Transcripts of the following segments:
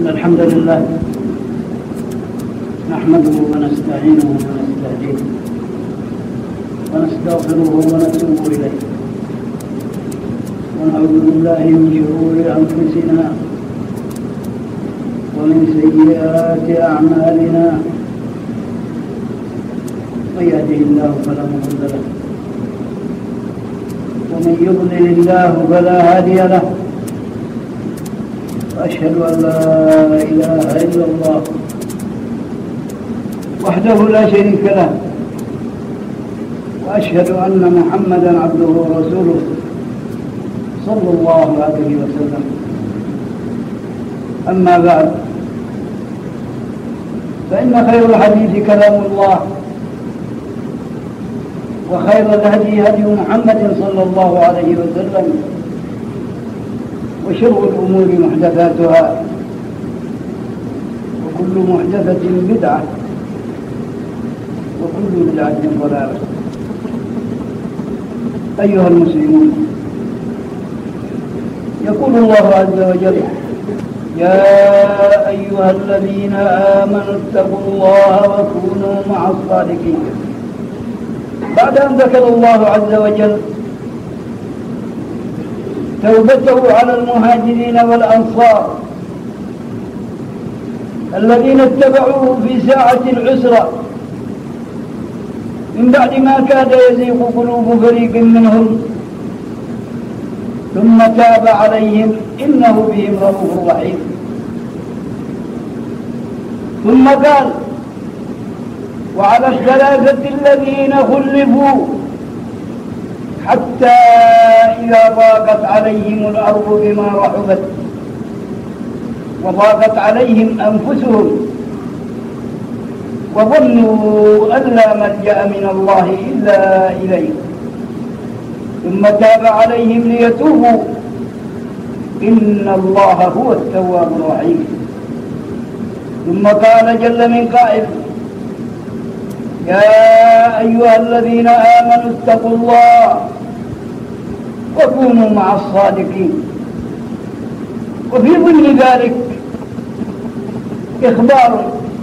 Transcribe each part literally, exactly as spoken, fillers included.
إن الحمد لله نحمده ونستعينه ونستهديه ونستغفره ونتوب إليه ونعوذ بالله من شرور أنفسنا ومن سيئات أعمالنا من يهده الله فلا مضل له ومن يضلل الله فلا هادي له وأشهد أن لا إله إلا الله وحده لا شريك له وأشهد أن محمدًا عبده ورسوله صلى الله عليه وسلم. أما بعد، فإن خير الحديث كلام الله، وخير الهدي هدي محمد صلى الله عليه وسلم، وشر الأمور محدثاتها، وكل محدثة بدعة، وكل بدعة ضلالة. أيها المسلمون، يقول الله عز وجل: يا أيها الذين آمنوا اتقوا الله وكونوا مع الصادقين. بعد أن ذكر الله عز وجل توبته على المهاجرين والأنصار الذين اتبعوه في ساعة العسرة من بعد ما كاد يزيغ قلوب فريق منهم، ثم تاب عليهم إنه بهم رؤوف رحيم. ثم قال: وعلى الثلاثة الذين خلفوا حتى إذا ضاقت عليهم الأرض بما رحبت وضاقت عليهم أنفسهم وظنوا أن لا ملجأ من الله إلا إليه ثم تاب عليهم ليتوبوا إن الله هو التواب الرحيم. ثم قال جل من قائل: يا أيها الذين آمنوا اتقوا الله وكونوا مع الصادقين. وفي ضمن ذلك إخبار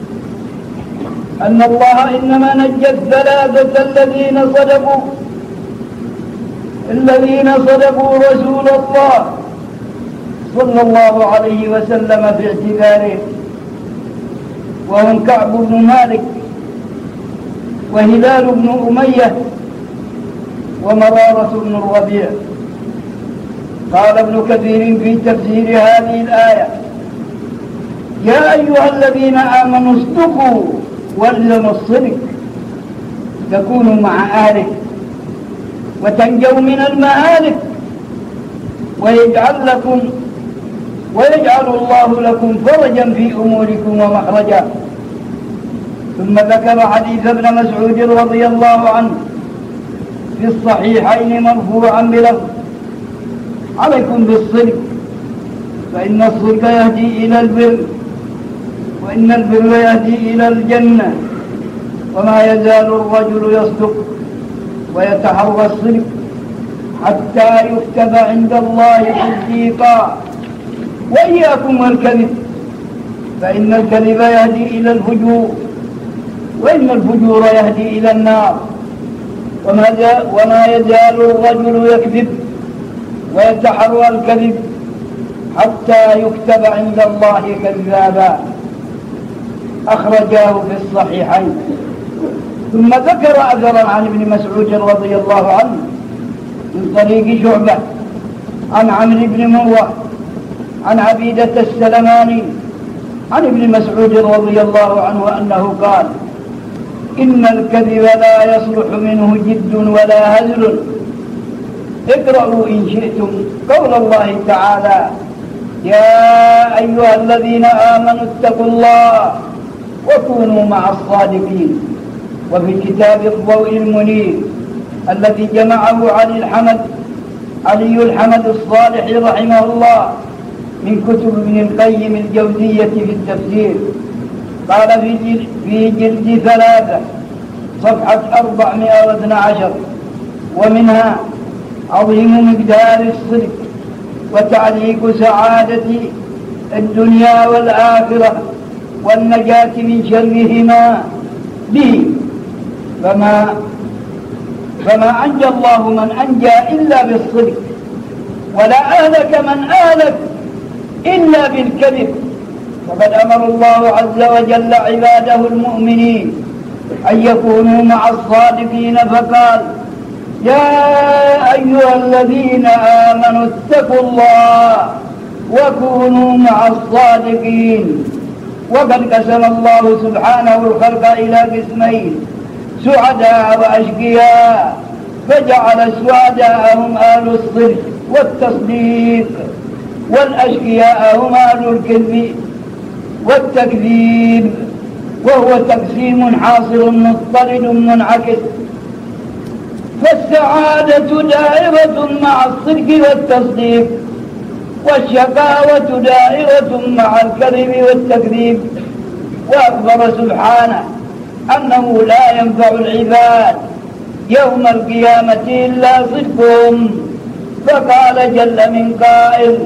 أن الله إنما نجى الثلاثة الذين صدقوا الذين صدقوا رسول الله صلى الله عليه وسلم في اعتذاره، وهم كعب بن مالك وهلال بن أمية ومرارة بن الربيع. قال ابن كثير في تفسير هذه الآية: يا أيها الذين آمنوا اصدقوا والزموا الصدق تكونوا مع أهله وتنجوا من المهالك ويجعل لكم ويجعل الله لكم فرجا في أموركم ومخرجا. ثم ذكر حديث ابن مسعود رضي الله عنه في الصحيحين مرفوعا بلفظ: عليكم بالصدق فإن الصدق يهدي إلى البر وإن البر يهدي إلى الجنة وما يزال الرجل يصدق ويتحرى الصدق حتى يكتب عند الله صديقا. وإياكم والكذب فإن الكذب يهدي إلى الفجور وإن الفجور يهدي إلى النار وما يزال الرجل يكذب ويتحرى الكذب حتى يكتب عند الله كذابا. أخرجاه في الصحيحين. ثم ذكر أثرا عن ابن مسعود رضي الله عنه من طريق شعبة عن عمرو بن مروة عن عبيدة السلماني عن ابن مسعود رضي الله عنه أنه قال: إن الكذب لا يصلح منه جد ولا هزل. اقرأوا إن شئتم قول الله تعالى: يا أيها الذين آمنوا اتقوا الله وكونوا مع الصادقين. وفي كتاب الضوء المنير الذي جمعه علي الحمد علي الحمد الصالح رحمه الله من كتب ابن القيم الجوزية في التفسير، قال في جلد ثلاثة صفحة أربعمائة واثني عشر: ومنها عظيم مقدار الصدق وتعليق سعادة الدنيا والآخرة والنجاة من شرهما به. فما فما أنجى الله من أنجى إلا بالصدق، ولا أهلك من أهلك إلا بالكذب. وقد أمر الله عز وجل عباده المؤمنين أن يكونوا مع الصادقين، فقال: يا أيها الذين آمنوا اتقوا الله وكونوا مع الصادقين. وقد قسم الله سبحانه الخلق إلى قسمين: سعداء وأشقياء، فجعل السعداء هم أهل الصدق والتصديق، والأشقياء هم أهل الكذب والتكذيب، وهو تقسيم حاصل مضطرد منعكس. فالسعادة دائرة مع الصدق والتصديق، والشقاوة دائرة مع الكذب والتكذيب. وأخبر سبحانه أنه لا ينفع العباد يوم القيامة إلا صدقهم، فقال جل من قائل: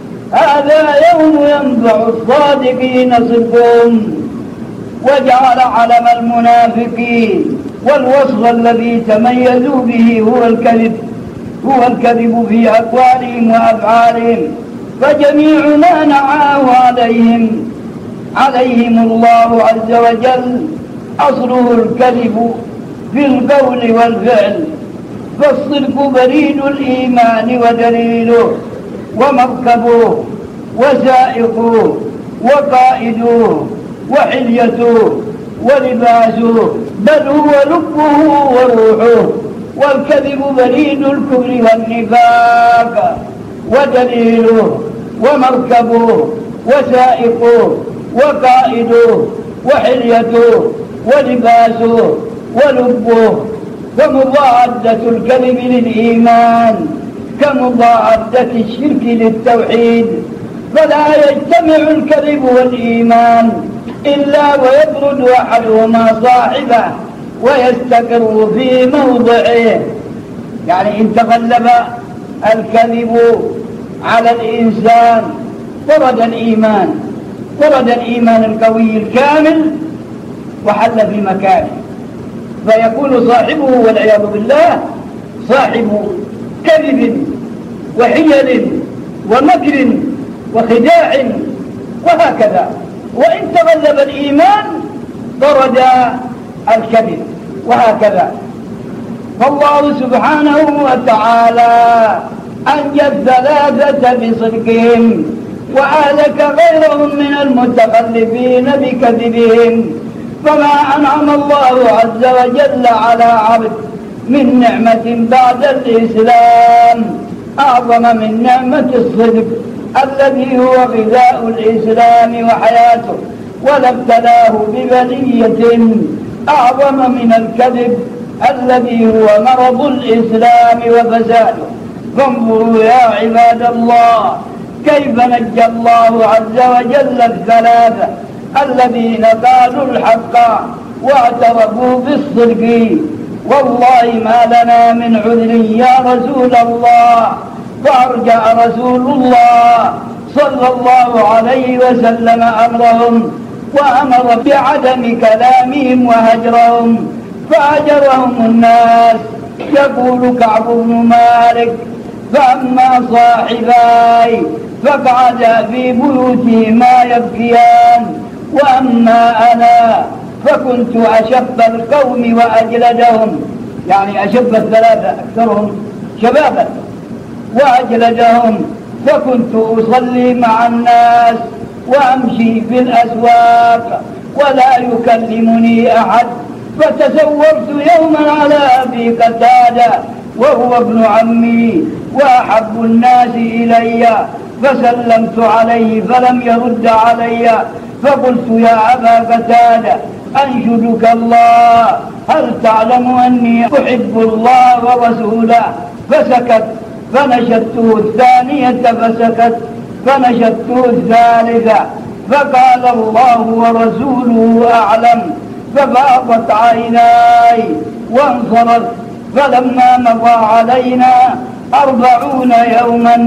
هذا يوم ينفع الصادقين صدقهم. وجعل علم المنافقين والوصف الذي تميزوا به هو الكذب هو الكذب في أقوالهم وأفعالهم. فجميع ما نعاه عليهم عليهم الله عز وجل أصله الكذب في القول والفعل. فالصدق بريد الإيمان ودليله، ومركبه وسائقه وقائده وحليته ولباسه، بل هو لبه وروحه. والكذب بريد الكفر والنفاق، ودليله ومركبه وسائقه وقائده وحليته ولباسه ولبه. فمضاعدة الكذب للإيمان كمضاعدة الشرك للتوحيد، فلا يجتمع الكذب والإيمان إلا ويطرد أحدهما صاحبه ويستقر في موضعه. يعني إن تغلب الكذب على الإنسان طرد الإيمان طرد الإيمان القوي الكامل وحل في مكانه، فيكون صاحبه والعياذ بالله صاحب كذب وحيل ومكر وخداع وهكذا. وإن تغلب الإيمان طرد الكذب وهكذا. فالله سبحانه وتعالى أنجى الثلاثة بصدقهم، وأهلك غيرهم من المتخلفين بكذبهم. فما أنعم الله عز وجل على عبد من نعمة بعد الإسلام أعظم من نعمة الصدق الذي هو غذاء الإسلام وحياته، ولا ابتلاه ببلية أعظم من الكذب الذي هو مرض الإسلام وفساده. فانظروا يا عباد الله كيف نجى الله عز وجل الثلاثة الذين قالوا الحق واعترفوا بالصدق. والله ما لنا من عذر يا رسول الله. فأرجع رسول الله صلى الله عليه وسلم أمرهم، وأمر بعدم كلامهم وهجرهم، فهجرهم الناس. يقول كعب بن مالك: فأما صاحباي فقعدا في بيوتهما يبكيان، وأما أنا فكنت أشب القوم وأجلدهم، يعني أشب الثلاثة أكثرهم شبابا وأجلدهم. فكنت أصلي مع الناس وأمشي في الأسواق ولا يكلمني أحد. فتسورت يوما على أبي قتادة وهو ابن عمي وأحب الناس إلي، فسلمت عليه فلم يرد علي. فقلت: يا أبا قتادة أنشدك الله، هل تعلم أني أحب الله ورسوله؟ فسكت. فنشدته الثانية فسكت. فنشدته الثالثة فقال: الله ورسوله أعلم. ففاضت عيناي وانصرف. فلما مضى علينا أربعون يوما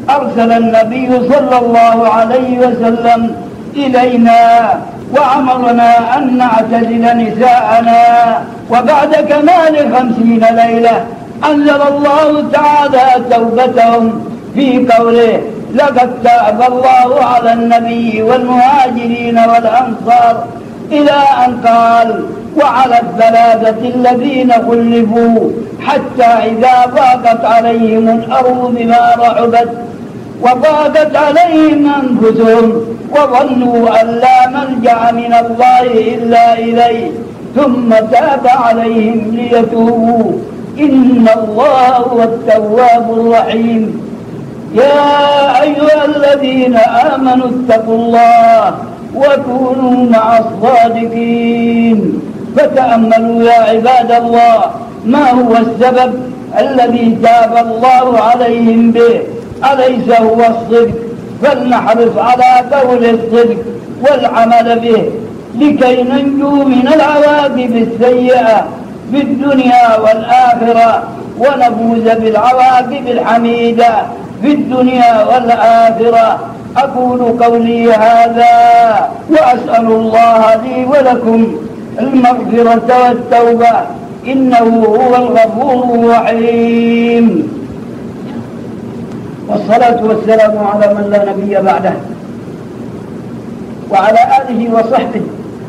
أرسل النبي صلى الله عليه وسلم إلينا وأمرنا أن نعتزل نساءنا. وبعد كمال خمسين ليلة أنزل الله تعالى توبتهم في قوله: لقد تاب الله على النبي والمهاجرين والأنصار، إلى أن قال: وعلى الثلاثة الذين خلفوا حتى إذا ضاقت عليهم الأرض بما رحبت وضاقت عليهم أنفسهم وظنوا أن لا ملجأ من الله إلا إليه ثم تاب عليهم ليتوبوا إن الله هو التواب الرحيم. يا أيها الذين آمنوا اتقوا الله وكونوا مع الصادقين. فتأملوا يا عباد الله ما هو السبب الذي تاب الله عليهم به، أليس هو الصدق؟ فلنحرص على قول الصدق والعمل به لكي ننجو من العواقب السيئة في الدنيا والآخرة ونفوز بالعواقب الحميدة في الدنيا والآخرة. أقول قولي هذا وأسأل الله لي ولكم المغفرة والتوبة إنه هو الغفور الرحيم. والصلاة والسلام على من لا نبي بعده وعلى آله وصحبه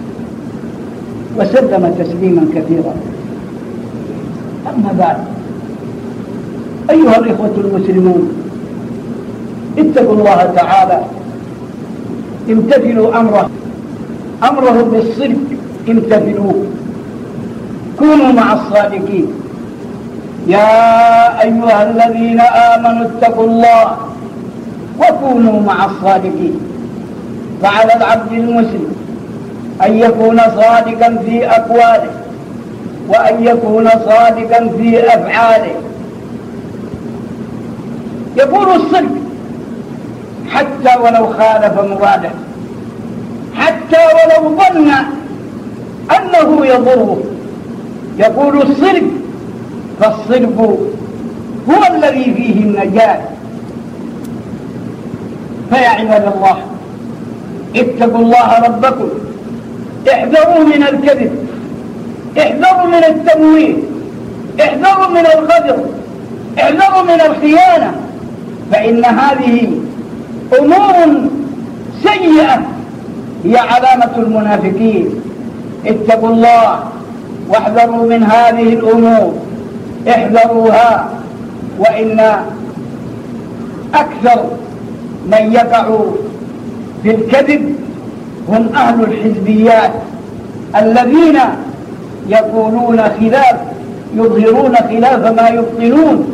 وسلم تسليما كثيرا. أما بعد، أيها الإخوة المسلمون، اتقوا الله تعالى، امتثلوا أمره أمره بالصدق، امتثلوه، كونوا مع الصادقين. يا أيها الذين آمنوا اتقوا الله وكونوا مع الصادقين. فعلى العبد المسلم أن يكون صادقا في أقواله وأن يكون صادقا في أفعاله. يقول الصدق حتى ولو خالف مراده، حتى ولو ظن أنه يضره. يقول الصدق، فالصدق هو الذي فيه النجاة. فيا عباد الله، اتقوا الله ربكم، احذروا من الكذب، احذروا من التمويل، احذروا من الغدر، احذروا من الخيانة، فإن هذه أمور سيئة هي علامة المنافقين. اتقوا الله واحذروا من هذه الأمور، احذروها. وإن أكثر من يقع في الكذب هم أهل الحزبيات الذين يقولون خلاف يظهرون خلاف ما يبطنون،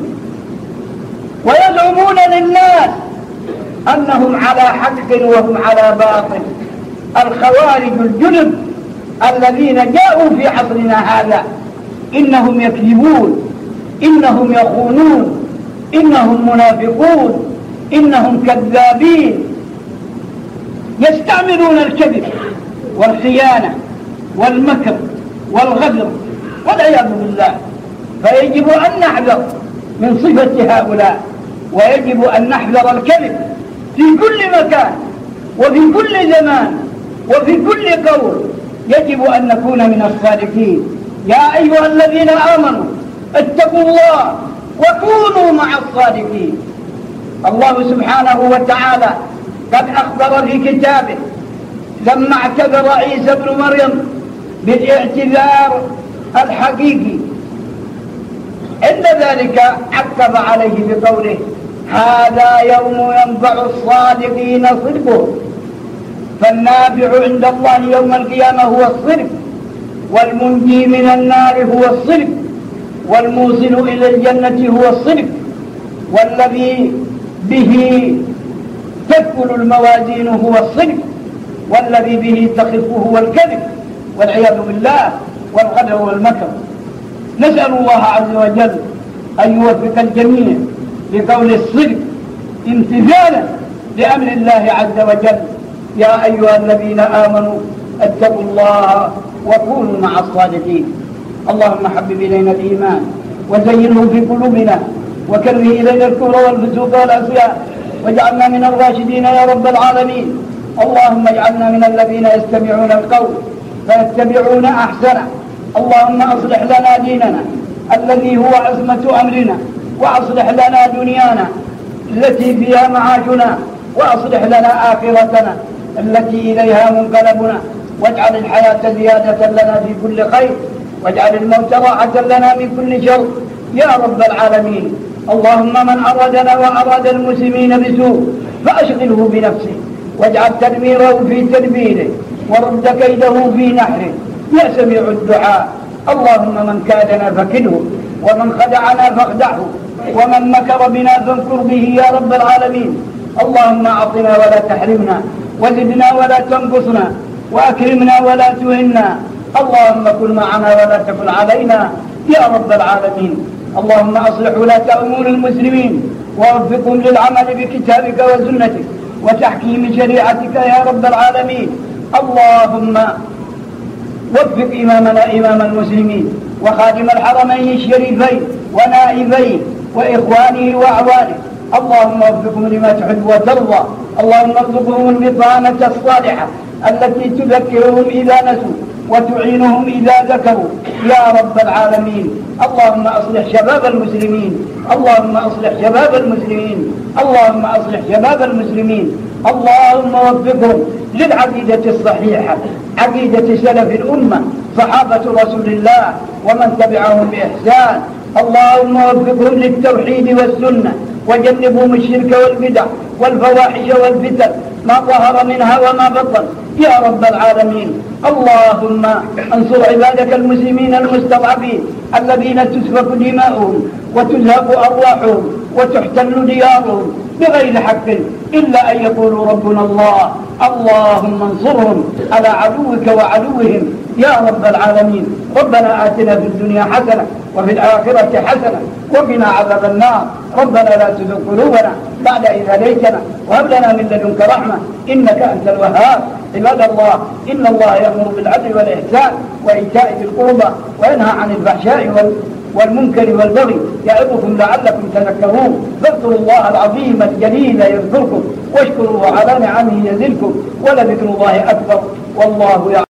ويزعمون للناس أنهم على حق وهم على باطل. الخوارج الجنب الذين جاءوا في عصرنا هذا إنهم يكذبون، إنهم يخونون، إنهم منافقون، إنهم كذابين، يستعملون الكذب والخيانة والمكر والغدر والعياذ بالله. فيجب أن نحذر من صفة هؤلاء، ويجب أن نحذر الكذب في كل مكان وفي كل زمان وفي كل قول. يجب أن نكون من الصادقين. يا أيها الذين آمنوا اتقوا الله وكونوا مع الصادقين. الله سبحانه وتعالى قد أخبر في كتابه لما اعتذر عيسى بن مريم بالاعتذار الحقيقي، عند ذلك عقب عليه بقوله: هذا يوم ينفع الصادقين صدقهم. فالنافع عند الله يوم القيامة هو الصدق، والمنجي من النار هو الصدق، والموصل إلى الجنة هو الصدق، والذي به تثقل الموازين هو الصدق، والذي به تخف هو الكذب والعياذ بالله والغدر والمكر. نسأل الله عز وجل أن يوفق الجميع لقول الصدق امتثالا لأمر الله عز وجل. يا أيها الذين آمنوا اتقوا الله وكونوا مع الصادقين. اللهم حبب إلينا الإيمان وزينه في قلوبنا، وكره إلينا الكفر والفسوق والعصيان واجعلنا من الراشدين يا رب العالمين. اللهم اجعلنا من الذين يستمعون القول فيتبعون أحسنه. اللهم أصلح لنا ديننا الذي هو عصمة أمرنا، وأصلح لنا دنيانا التي فيها معاشنا، وأصلح لنا آخرتنا التي إليها منقلبنا، واجعل الحياة زيادة لنا في كل خير، واجعل الموت راحة لنا من كل شر يا رب العالمين. اللهم من أرادنا وأراد المسلمين بسوء فأشغله بنفسه، واجعل تدميره في تدبيره، ورد كيده في نحره يا سميع الدعاء. اللهم من كادنا فكده، ومن خدعنا فاخدعه، ومن مكر بنا فامكر به يا رب العالمين. اللهم أعطنا ولا تحرمنا، وزدنا ولا تنقصنا، وأكرمنا ولا تهنا. اللهم كن معنا ولا تكن علينا يا رب العالمين. اللهم أصلح ولاة أمور المسلمين ووفقهم للعمل بكتابك وسنتك وتحكيم شريعتك يا رب العالمين. اللهم وفق إمامنا إمام المسلمين وخادم الحرمين الشريفين ونائبيه وإخوانه وأعوانه. اللهم وفقهم لما تحب وترضى. اللهم ارزقهم البطانة الصالحة التي تذكرهم إذا نسوا وتعينهم إذا ذكروا يا رب العالمين. اللهم أصلح شباب المسلمين، اللهم أصلح شباب المسلمين، اللهم أصلح شباب المسلمين. اللهم وفقهم للعقيدة الصحيحة، عقيدة سلف الأمة صحابة رسول الله ومن تبعهم بإحسان. اللهم وفقهم للتوحيد والسنة، وجنبهم الشرك والبدع والفواحش والفتن ما ظهر منها وما بطن يا رب العالمين. اللهم انصر عبادك المسلمين المستضعفين الذين تسفك دماؤهم وتزهق أرواحهم وتحتل ديارهم بغير حق إلا أن يقولوا ربنا الله. اللهم انصرهم على عدوك وعدوهم يا رب العالمين. ربنا آتنا في الدنيا حسنة وفي الآخرة حسنة وقنا عذاب النار. ربنا لا تزغ قلوبنا بعد إذ هديتنا وهب لنا من لدنك رحمة إنك أنت الوهاب. عباد الله، إن الله يأمر بالعدل والإحسان وإيتاء ذي القربى وينهى عن الفحشاء والمنكر والبغي يعظكم لعلكم تذكرون. فاذكروا الله العظيم الجليل يذكركم، واشكروه على نعمه يزدكم، ولذكر الله أكبر والله يعلم.